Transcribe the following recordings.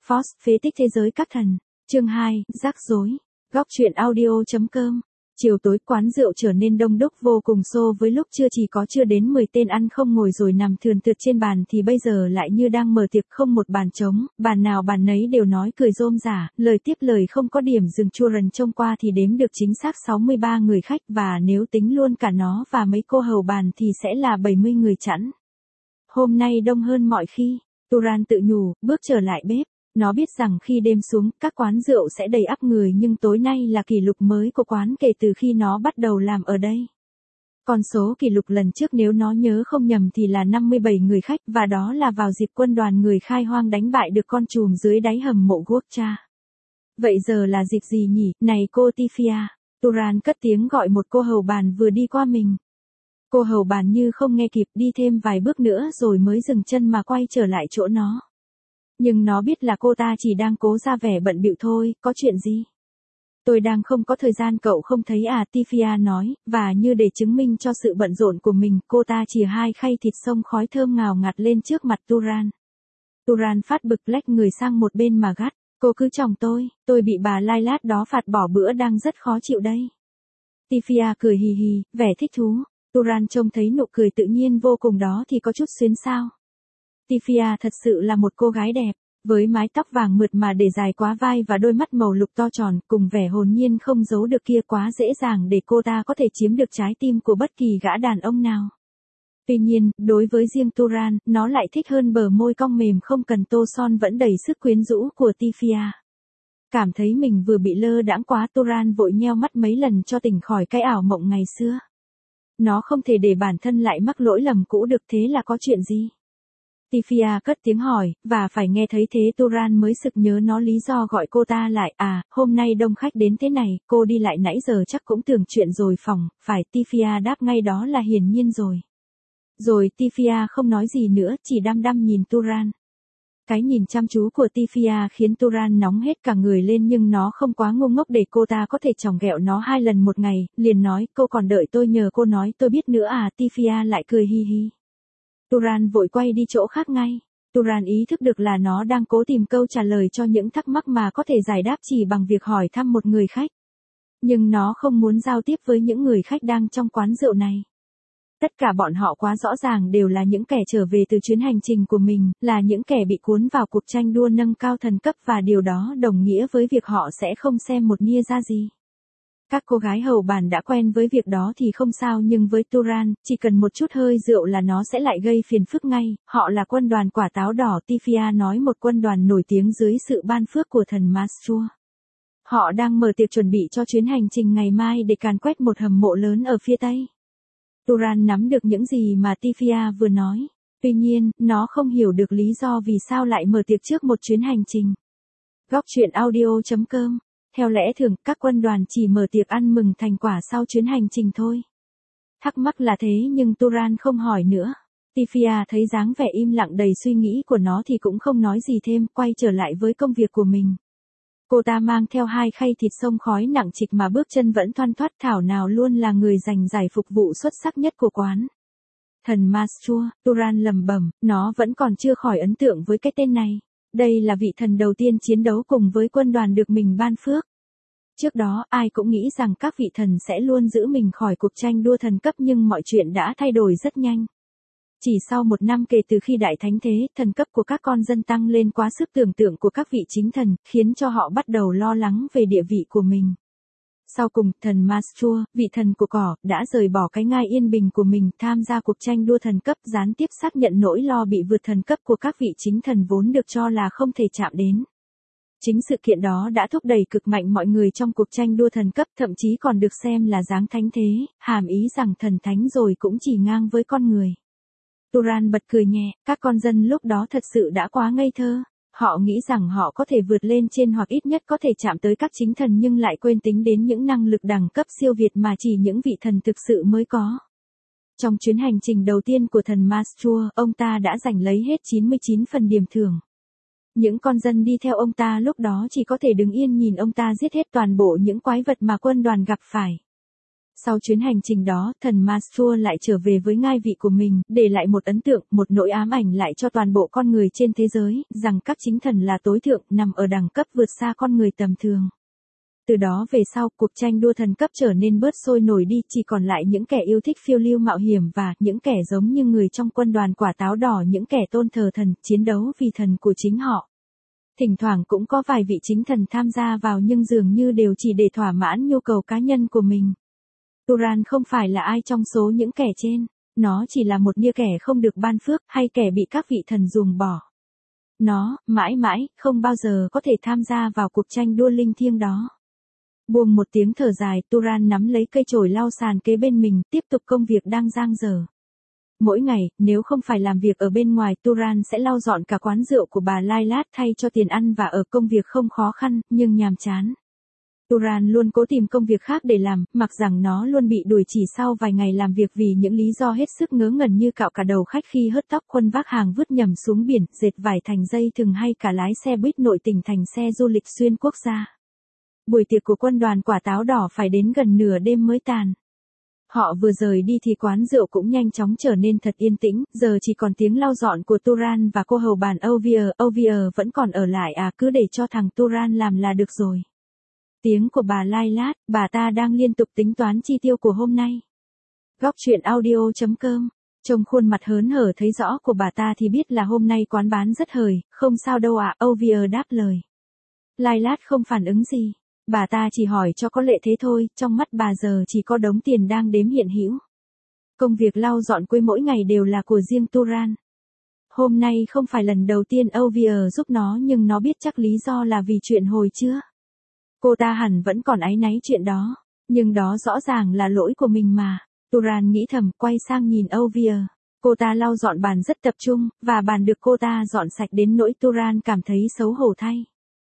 Force, phế tích thế giới các thần. Chương 2, rắc rối. Góc truyện audio.com. Chiều tối quán rượu trở nên đông đúc vô cùng xô với lúc chưa chỉ có chưa đến 10 tên ăn không ngồi rồi nằm thườn thượt trên bàn thì bây giờ lại như đang mở tiệc không một bàn trống, bàn nào bàn nấy đều nói cười rôm rả, lời tiếp lời không có điểm dừng. Chua rần trông qua thì đếm được chính xác 63 người khách và nếu tính luôn cả nó và mấy cô hầu bàn thì sẽ là 70 người chẵn. Hôm nay đông hơn mọi khi, Turan tự nhủ, bước trở lại bếp. Nó biết rằng khi đêm xuống, các quán rượu sẽ đầy ắp người nhưng tối nay là kỷ lục mới của quán kể từ khi nó bắt đầu làm ở đây. Con số kỷ lục lần trước nếu nó nhớ không nhầm thì là 57 người khách và đó là vào dịp quân đoàn người khai hoang đánh bại được con trùm dưới đáy hầm mộ Gokcha. Vậy giờ là dịp gì nhỉ, này cô Tifia? Turan cất tiếng gọi một cô hầu bàn vừa đi qua mình. Cô hầu bàn như không nghe kịp đi thêm vài bước nữa rồi mới dừng chân mà quay trở lại chỗ nó. Nhưng nó biết là cô ta chỉ đang cố ra vẻ bận bịu thôi, có chuyện gì? Tôi đang không có thời gian cậu không thấy à, Tifia nói, và như để chứng minh cho sự bận rộn của mình, cô ta chìa 2 khay thịt xông khói thơm ngào ngạt lên trước mặt Turan. Turan phát bực lách người sang một bên mà gắt, cô cứ chòng tôi bị bà lai lát đó phạt bỏ bữa đang rất khó chịu đây. Tifia cười hì hì, vẻ thích thú. Turan trông thấy nụ cười tự nhiên vô cùng đó thì có chút xuyến xao. Tifia thật sự là một cô gái đẹp, với mái tóc vàng mượt mà để dài quá vai và đôi mắt màu lục to tròn, cùng vẻ hồn nhiên không giấu được kia quá dễ dàng để cô ta có thể chiếm được trái tim của bất kỳ gã đàn ông nào. Tuy nhiên, đối với riêng Turan, nó lại thích hơn bờ môi cong mềm không cần tô son vẫn đầy sức quyến rũ của Tifia. Cảm thấy mình vừa bị lơ đãng quá, Turan vội nheo mắt mấy lần cho tỉnh khỏi cái ảo mộng ngày xưa. Nó không thể để bản thân lại mắc lỗi lầm cũ được, thế là có chuyện gì? Tifia cất tiếng hỏi, và phải nghe thấy thế Turan mới sực nhớ nó lý do gọi cô ta lại. À, hôm nay đông khách đến thế này, cô đi lại nãy giờ chắc cũng tưởng chuyện rồi phòng, phải. Tifia đáp ngay đó là hiển nhiên rồi. Rồi Tifia không nói gì nữa, chỉ đăm đăm nhìn Turan. Cái nhìn chăm chú của Tifia khiến Turan nóng hết cả người lên nhưng nó không quá ngu ngốc để cô ta có thể chòng ghẹo nó 2 lần một ngày, liền nói, cô còn đợi tôi nhờ cô nói tôi biết nữa à. Tifia lại cười hi hi. Turan vội quay đi chỗ khác ngay. Turan ý thức được là nó đang cố tìm câu trả lời cho những thắc mắc mà có thể giải đáp chỉ bằng việc hỏi thăm một người khách. Nhưng nó không muốn giao tiếp với những người khách đang trong quán rượu này. Tất cả bọn họ quá rõ ràng đều là những kẻ trở về từ chuyến hành trình của mình, là những kẻ bị cuốn vào cuộc tranh đua nâng cao thần cấp và điều đó đồng nghĩa với việc họ sẽ không xem một nia ra gì. Các cô gái hầu bàn đã quen với việc đó thì không sao nhưng với Turan, chỉ cần một chút hơi rượu là nó sẽ lại gây phiền phức ngay. Họ là quân đoàn quả táo đỏ, Tifia nói, một quân đoàn nổi tiếng dưới sự ban phước của thần Mastur. Họ đang mở tiệc chuẩn bị cho chuyến hành trình ngày mai để càn quét một hầm mộ lớn ở phía Tây. Turan nắm được những gì mà Tifia vừa nói. Tuy nhiên, nó không hiểu được lý do vì sao lại mở tiệc trước một chuyến hành trình. Góc truyện audio.com. Theo lẽ thường, các quân đoàn chỉ mở tiệc ăn mừng thành quả sau chuyến hành trình thôi. Thắc mắc là thế nhưng Turan không hỏi nữa. Tifia thấy dáng vẻ im lặng đầy suy nghĩ của nó thì cũng không nói gì thêm, quay trở lại với công việc của mình. Cô ta mang theo 2 khay thịt xông khói nặng trịch mà bước chân vẫn thoăn thoắt, thảo nào luôn là người giành giải phục vụ xuất sắc nhất của quán. Thần Mastur, Turan lẩm bẩm, nó vẫn còn chưa khỏi ấn tượng với cái tên này. Đây là vị thần đầu tiên chiến đấu cùng với quân đoàn được mình ban phước. Trước đó, ai cũng nghĩ rằng các vị thần sẽ luôn giữ mình khỏi cuộc tranh đua thần cấp nhưng mọi chuyện đã thay đổi rất nhanh. Chỉ sau 1 năm kể từ khi đại thánh thế, thần cấp của các con dân tăng lên quá sức tưởng tượng của các vị chính thần, khiến cho họ bắt đầu lo lắng về địa vị của mình. Sau cùng, thần Mastur, vị thần của cỏ, đã rời bỏ cái ngai yên bình của mình, tham gia cuộc tranh đua thần cấp, gián tiếp xác nhận nỗi lo bị vượt thần cấp của các vị chính thần vốn được cho là không thể chạm đến. Chính sự kiện đó đã thúc đẩy cực mạnh mọi người trong cuộc tranh đua thần cấp, thậm chí còn được xem là dáng thánh thế, hàm ý rằng thần thánh rồi cũng chỉ ngang với con người. Turan bật cười nhẹ, các con dân lúc đó thật sự đã quá ngây thơ. Họ nghĩ rằng họ có thể vượt lên trên hoặc ít nhất có thể chạm tới các chính thần nhưng lại quên tính đến những năng lực đẳng cấp siêu việt mà chỉ những vị thần thực sự mới có. Trong chuyến hành trình đầu tiên của thần Mastur, ông ta đã giành lấy hết 99 phần điểm thưởng. Những con dân đi theo ông ta lúc đó chỉ có thể đứng yên nhìn ông ta giết hết toàn bộ những quái vật mà quân đoàn gặp phải. Sau chuyến hành trình đó, thần Mastur lại trở về với ngai vị của mình, để lại một ấn tượng, một nỗi ám ảnh lại cho toàn bộ con người trên thế giới, rằng các chính thần là tối thượng, nằm ở đẳng cấp vượt xa con người tầm thường. Từ đó về sau, cuộc tranh đua thần cấp trở nên bớt sôi nổi đi, chỉ còn lại những kẻ yêu thích phiêu lưu mạo hiểm và những kẻ giống như người trong quân đoàn quả táo đỏ, những kẻ tôn thờ thần, chiến đấu vì thần của chính họ. Thỉnh thoảng cũng có vài vị chính thần tham gia vào nhưng dường như đều chỉ để thỏa mãn nhu cầu cá nhân của mình. Turan không phải là ai trong số những kẻ trên, nó chỉ là một nia kẻ không được ban phước hay kẻ bị các vị thần ruồng bỏ. Nó, mãi mãi, không bao giờ có thể tham gia vào cuộc tranh đua linh thiêng đó. Buông một tiếng thở dài, Turan nắm lấy cây chổi lau sàn kế bên mình, tiếp tục công việc đang dang dở. Mỗi ngày, nếu không phải làm việc ở bên ngoài, Turan sẽ lau dọn cả quán rượu của bà Lailat thay cho tiền ăn và ở. Công việc không khó khăn, nhưng nhàm chán. Turan luôn cố tìm công việc khác để làm, mặc rằng nó luôn bị đuổi chỉ sau vài ngày làm việc vì những lý do hết sức ngớ ngẩn như cạo cả đầu khách khi hớt tóc, khuân vác hàng vứt nhầm xuống biển, dệt vải thành dây thừng hay cả lái xe buýt nội tỉnh thành xe du lịch xuyên quốc gia. Buổi tiệc của quân đoàn quả táo đỏ phải đến gần nửa đêm mới tàn. Họ vừa rời đi thì quán rượu cũng nhanh chóng trở nên thật yên tĩnh, giờ chỉ còn tiếng lau dọn của Turan và cô hầu bàn Ovier. Ovier vẫn còn ở lại à, cứ để cho thằng Turan làm là được rồi. Tiếng của bà Lailat, bà ta đang liên tục tính toán chi tiêu của hôm nay. Góc truyện audio.com. Trông khuôn mặt hớn hở thấy rõ của bà ta thì biết là hôm nay quán bán rất hời, không sao đâu ạ, Ovier đáp lời. Lailat không phản ứng gì. Bà ta chỉ hỏi cho có lệ thế thôi, trong mắt bà giờ chỉ có đống tiền đang đếm hiện hữu. Công việc lau dọn quê mỗi ngày đều là của riêng Turan. Hôm nay không phải lần đầu tiên Ovier giúp nó nhưng nó biết chắc lý do là vì chuyện hồi trưa. Cô ta hẳn vẫn còn áy náy chuyện đó, nhưng đó rõ ràng là lỗi của mình mà. Turan nghĩ thầm, quay sang nhìn Ovier. Cô ta lau dọn bàn rất tập trung, và bàn được cô ta dọn sạch đến nỗi Turan cảm thấy xấu hổ thay.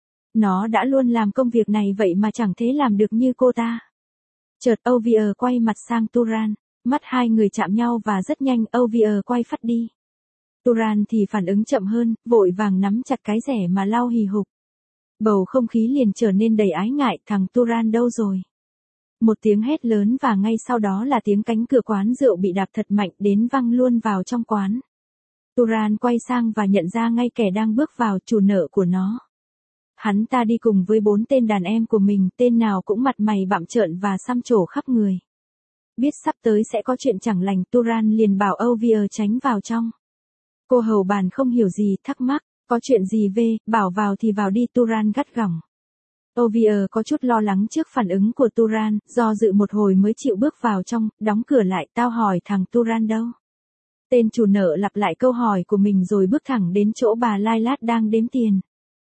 Nó đã luôn làm công việc này vậy mà chẳng thế làm được như cô ta. Chợt Ovier quay mặt sang Turan, mắt hai người chạm nhau và rất nhanh Ovier quay phắt đi. Turan thì phản ứng chậm hơn, vội vàng nắm chặt cái rẻ mà lau hì hục. Bầu không khí liền trở nên đầy ái ngại, thằng Turan đâu rồi? Một tiếng hét lớn và ngay sau đó là tiếng cánh cửa quán rượu bị đạp thật mạnh đến văng luôn vào trong quán. Turan quay sang và nhận ra ngay kẻ đang bước vào, chủ nợ của nó. Hắn ta đi cùng với 4 tên đàn em của mình, tên nào cũng mặt mày bặm trợn và xăm trổ khắp người. Biết sắp tới sẽ có chuyện chẳng lành, Turan liền bảo Ovier tránh vào trong. Cô hầu bàn không hiểu gì, thắc mắc, có chuyện gì về, bảo vào thì vào đi, Turan gắt gỏng. Ovier có chút lo lắng trước phản ứng của Turan, do dự một hồi mới chịu bước vào trong, đóng cửa lại, tao hỏi thằng Turan đâu? Tên chủ nợ lặp lại câu hỏi của mình rồi bước thẳng đến chỗ bà Lailat đang đếm tiền.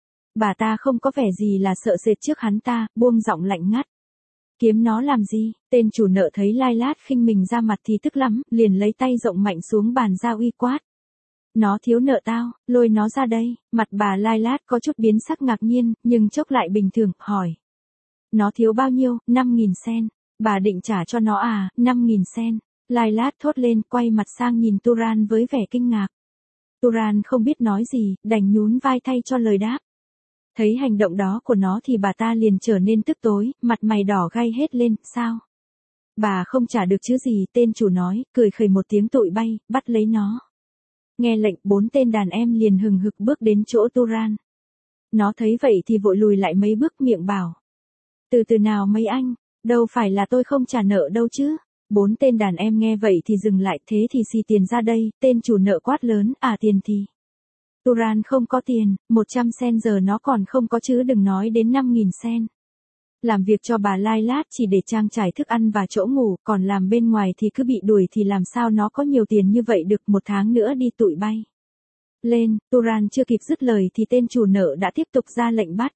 Bà ta không có vẻ gì là sợ sệt trước hắn ta, buông giọng lạnh ngắt. Kiếm nó làm gì? Tên chủ nợ thấy Lailat khinh mình ra mặt thì tức lắm, liền lấy tay rộng mạnh xuống bàn ra uy quát. Nó thiếu nợ tao, lôi nó ra đây. Mặt bà Lailat có chút biến sắc ngạc nhiên, nhưng chốc lại bình thường, hỏi. Nó thiếu bao nhiêu? 5.000 sen. Bà định trả cho nó à? 5.000 sen. Lailat thốt lên, quay mặt sang nhìn Turan với vẻ kinh ngạc. Turan không biết nói gì, đành nhún vai thay cho lời đáp. Thấy hành động đó của nó thì bà ta liền trở nên tức tối, mặt mày đỏ gay hết lên, sao? Bà không trả được chứ gì, tên chủ nói, cười khẩy một tiếng tụi bay, bắt lấy nó. Nghe lệnh, 4 tên đàn em liền hừng hực bước đến chỗ Turan. Nó thấy vậy thì vội lùi lại mấy bước, miệng bảo. Từ từ nào mấy anh, đâu phải là tôi không trả nợ đâu chứ. 4 tên đàn em nghe vậy thì dừng lại, thế thì xì tiền ra đây, tên chủ nợ quát lớn, à tiền thì. Turan không có tiền, 100 sen giờ nó còn không có chứ đừng nói đến 5.000 sen. Làm việc cho bà Lailat chỉ để trang trải thức ăn và chỗ ngủ, còn làm bên ngoài thì cứ bị đuổi thì làm sao nó có nhiều tiền như vậy được, 1 tháng nữa đi tụi bay. Lên, Turan chưa kịp dứt lời thì tên chủ nợ đã tiếp tục ra lệnh bắt.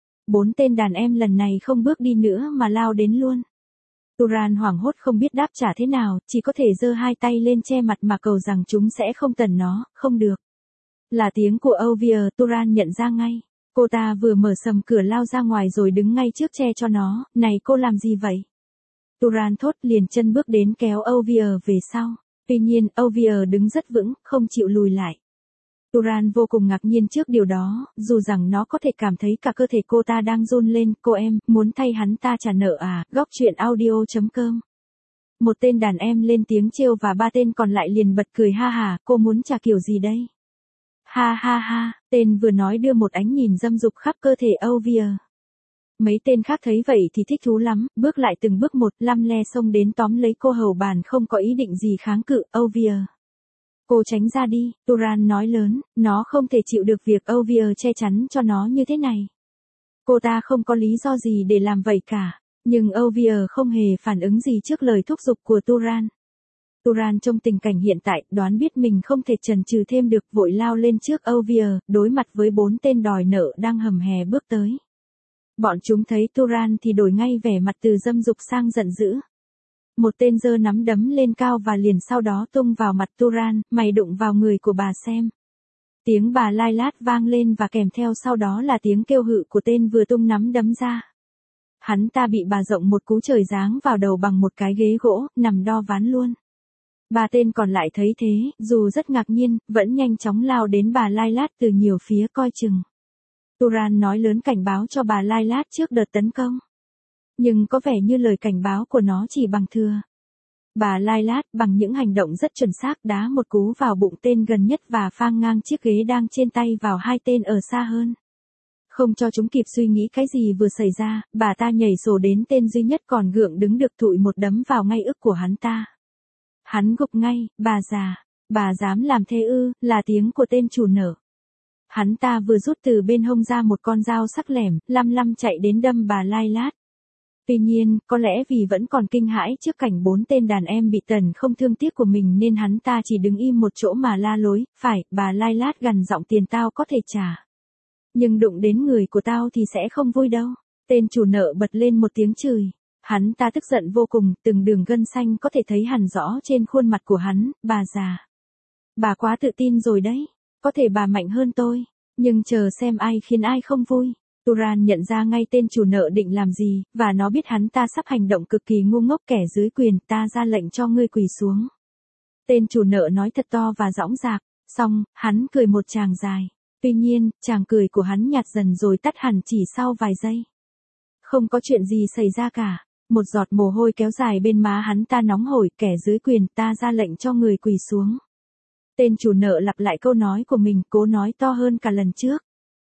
4 tên đàn em lần này không bước đi nữa mà lao đến luôn. Turan hoảng hốt không biết đáp trả thế nào, chỉ có thể giơ hai tay lên che mặt mà cầu rằng chúng sẽ không tần nó, không được. Là tiếng của Ovier, Turan nhận ra ngay. Cô ta vừa mở sầm cửa lao ra ngoài rồi đứng ngay trước che cho nó, này cô làm gì vậy? Turan thốt liền chân bước đến kéo Ovier về sau. Tuy nhiên, Ovier đứng rất vững, không chịu lùi lại. Turan vô cùng ngạc nhiên trước điều đó, dù rằng nó có thể cảm thấy cả cơ thể cô ta đang run lên. Cô em, muốn thay hắn ta trả nợ à? Góc truyện audio.com Một tên đàn em lên tiếng trêu và ba tên còn lại liền bật cười ha hả, cô muốn trả kiểu gì đây? Ha ha ha, tên vừa nói đưa một ánh nhìn dâm dục khắp cơ thể Olivia. Mấy tên khác thấy vậy thì thích thú lắm, bước lại từng bước một, lăm le xông đến tóm lấy cô hầu bàn không có ý định gì kháng cự, Olivia. Cô tránh ra đi, Turan nói lớn, nó không thể chịu được việc Olivia che chắn cho nó như thế này. Cô ta không có lý do gì để làm vậy cả, nhưng Olivia không hề phản ứng gì trước lời thúc giục của Turan. Turan trong tình cảnh hiện tại, đoán biết mình không thể chần chừ thêm được, vội lao lên trước Olivia, đối mặt với 4 tên đòi nợ đang hầm hè bước tới. Bọn chúng thấy Turan thì đổi ngay vẻ mặt từ dâm dục sang giận dữ. Một tên giơ nắm đấm lên cao và liền sau đó tung vào mặt Turan, mày đụng vào người của bà xem. Tiếng bà lai lát vang lên và kèm theo sau đó là tiếng kêu hự của tên vừa tung nắm đấm ra. Hắn ta bị bà rộng một cú trời giáng vào đầu bằng một cái ghế gỗ, nằm đo ván luôn. Ba tên còn lại thấy thế, dù rất ngạc nhiên, vẫn nhanh chóng lao đến bà lai lát từ nhiều phía coi chừng. Turan nói lớn cảnh báo cho bà lai lát trước đợt tấn công. Nhưng có vẻ như lời cảnh báo của nó chỉ bằng thừa. Bà lai lát bằng những hành động rất chuẩn xác đá một cú vào bụng tên gần nhất và phang ngang chiếc ghế đang trên tay vào hai tên ở xa hơn. Không cho chúng kịp suy nghĩ cái gì vừa xảy ra, bà ta nhảy sổ đến tên duy nhất còn gượng đứng được thụi một đấm vào ngay ức của hắn ta. Hắn gục ngay, bà già, bà dám làm thế ư, là tiếng của tên chủ nợ. Hắn ta vừa rút từ bên hông ra một con dao sắc lẻm, lăm chạy đến đâm bà lai lát. Tuy nhiên, có lẽ vì vẫn còn kinh hãi trước cảnh 4 tên đàn em bị tần không thương tiếc của mình nên hắn ta chỉ đứng im một chỗ mà la lối, phải, bà lai lát gằn giọng tiền tao có thể trả. Nhưng đụng đến người của tao thì sẽ không vui đâu. Tên chủ nợ bật lên một tiếng chửi. Hắn ta tức giận vô cùng, từng đường gân xanh có thể thấy hằn rõ trên khuôn mặt của hắn, bà già. Bà quá tự tin rồi đấy, có thể bà mạnh hơn tôi, nhưng chờ xem ai khiến ai không vui. Turan nhận ra ngay tên chủ nợ định làm gì, và nó biết hắn ta sắp hành động cực kỳ ngu ngốc kẻ dưới quyền, ta ra lệnh cho ngươi quỳ xuống. Tên chủ nợ nói thật to và dõng dạc, xong, hắn cười một tràng dài. Tuy nhiên, tràng cười của hắn nhạt dần rồi tắt hẳn chỉ sau vài giây. Không có chuyện gì xảy ra cả. Một giọt mồ hôi kéo dài bên má hắn ta nóng hổi, kẻ dưới quyền, ta ra lệnh cho người quỳ xuống. Tên chủ nợ lặp lại câu nói của mình, cố nói to hơn cả lần trước.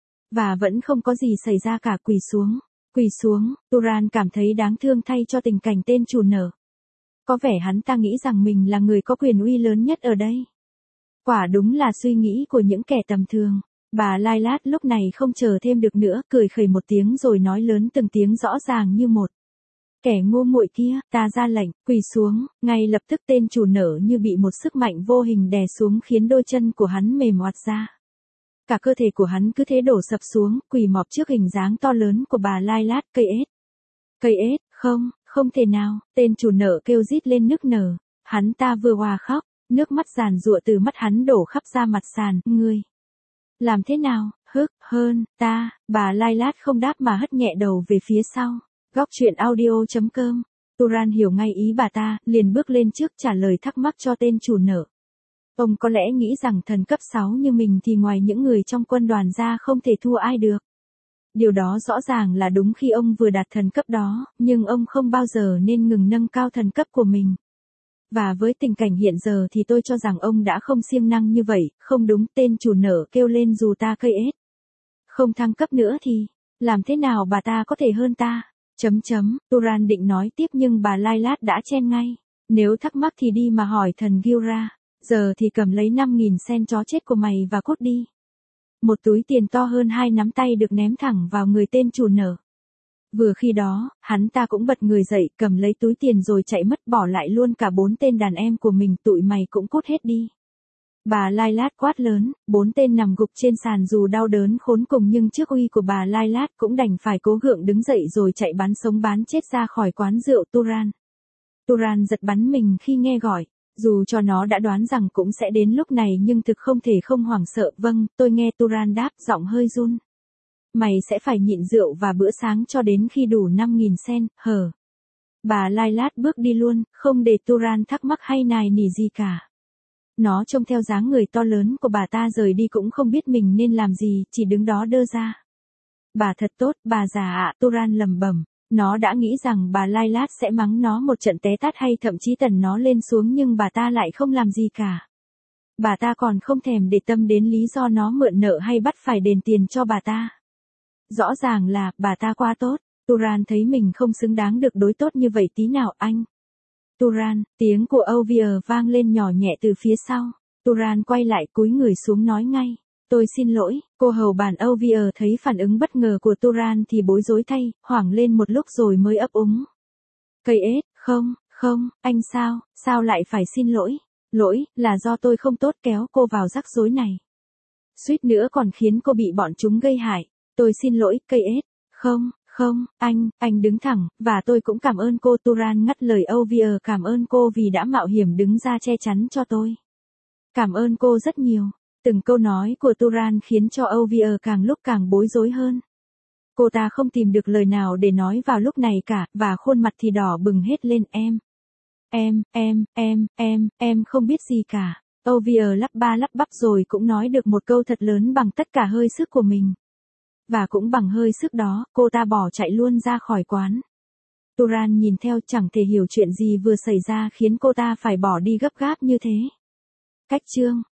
Và vẫn không có gì xảy ra cả, quỳ xuống. Quỳ xuống, Turan cảm thấy đáng thương thay cho tình cảnh tên chủ nợ. Có vẻ hắn ta nghĩ rằng mình là người có quyền uy lớn nhất ở đây. Quả đúng là suy nghĩ của những kẻ tầm thường. Bà lai lát lúc này không chờ thêm được nữa, cười khẩy một tiếng rồi nói lớn từng tiếng rõ ràng như một. Kẻ ngu muội kia, ta ra lệnh, quỳ xuống, ngay lập tức tên chủ nợ như bị một sức mạnh vô hình đè xuống khiến đôi chân của hắn mềm oặt ra. Cả cơ thể của hắn cứ thế đổ sập xuống, quỳ mọp trước hình dáng to lớn của bà lai lát, cây ếch. Cây ếch, không thể nào, tên chủ nợ kêu rít lên nức nở. Hắn ta vừa hòa khóc, nước mắt giàn giụa từ mắt hắn đổ khắp ra mặt sàn, ngươi. Làm thế nào, hơn, ta, bà lai lát không đáp mà hất nhẹ đầu về phía sau. Góc truyện audio.com. Turan hiểu ngay ý bà ta, liền bước lên trước trả lời thắc mắc cho tên chủ nợ. Ông có lẽ nghĩ rằng thần cấp 6 như mình thì ngoài những người trong quân đoàn ra không thể thua ai được. Điều đó rõ ràng là đúng khi ông vừa đạt thần cấp đó, nhưng ông không bao giờ nên ngừng nâng cao thần cấp của mình. Và với tình cảnh hiện giờ thì tôi cho rằng ông đã không siêng năng như vậy, không đúng, tên chủ nợ kêu lên dù ta cây ếch. Không thăng cấp nữa thì, làm thế nào bà ta có thể hơn ta? Turan định nói tiếp nhưng bà lai lát đã chen ngay. Nếu thắc mắc thì đi mà hỏi thần Gilra, giờ thì cầm lấy 5.000 sen chó chết của mày và cút đi. Một túi tiền to hơn 2 nắm tay được ném thẳng vào người tên chủ nợ. Vừa khi đó, hắn ta cũng bật người dậy, cầm lấy túi tiền rồi chạy mất, bỏ lại luôn cả 4 tên đàn em của mình, tụi mày cũng cút hết đi. Bà lai lát quát lớn, 4 tên nằm gục trên sàn dù đau đớn khốn cùng nhưng trước uy của bà lai lát cũng đành phải cố gượng đứng dậy rồi chạy bán sống bán chết ra khỏi quán rượu Turan. Turan giật bắn mình khi nghe gọi, dù cho nó đã đoán rằng cũng sẽ đến lúc này nhưng thực không thể không hoảng sợ. Vâng, tôi nghe, Turan đáp, giọng hơi run. Mày sẽ phải nhịn rượu và bữa sáng cho đến khi đủ 5.000 sen, hở. Bà lai lát bước đi luôn, không để Turan thắc mắc hay nài nỉ gì cả. Nó trông theo dáng người to lớn của bà ta rời đi cũng không biết mình nên làm gì, chỉ đứng đó đơ ra. Bà thật tốt, bà già ạ, Turan lẩm bẩm. Nó đã nghĩ rằng bà Lailat sẽ mắng nó một trận té tát hay thậm chí tần nó lên xuống nhưng bà ta lại không làm gì cả. Bà ta còn không thèm để tâm đến lý do nó mượn nợ hay bắt phải đền tiền cho bà ta. Rõ ràng là bà ta quá tốt. Turan thấy mình không xứng đáng được đối tốt như vậy tí nào anh. Turan, tiếng của Ovia vang lên nhỏ nhẹ từ phía sau. Turan quay lại cúi người xuống nói ngay. Tôi xin lỗi, cô hầu bàn Ovia thấy phản ứng bất ngờ của Turan thì bối rối thay, hoảng lên một lúc rồi mới ấp úng. Cây ếch, không, anh sao lại phải xin lỗi? Lỗi, là do tôi không tốt kéo cô vào rắc rối này. Suýt nữa còn khiến cô bị bọn chúng gây hại. Tôi xin lỗi, cây ếch. Không, anh đứng thẳng, và tôi cũng cảm ơn cô. Turan ngắt lời Ovia, cảm ơn cô vì đã mạo hiểm đứng ra che chắn cho tôi. Cảm ơn cô rất nhiều. Từng câu nói của Turan khiến cho Ovia càng lúc càng bối rối hơn. Cô ta không tìm được lời nào để nói vào lúc này cả, và khuôn mặt thì đỏ bừng hết lên. Em không biết gì cả. Ovia lắp ba lắp bắp rồi cũng nói được một câu thật lớn bằng tất cả hơi sức của mình. Và cũng bằng hơi sức đó, cô ta bỏ chạy luôn ra khỏi quán. Turan nhìn theo chẳng thể hiểu chuyện gì vừa xảy ra khiến cô ta phải bỏ đi gấp gáp như thế. Cách chương